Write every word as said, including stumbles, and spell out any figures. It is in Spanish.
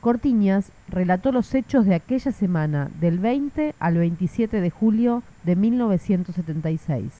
Cortiñas relató los hechos de aquella semana del veinte al veintisiete de julio de mil novecientos setenta y seis.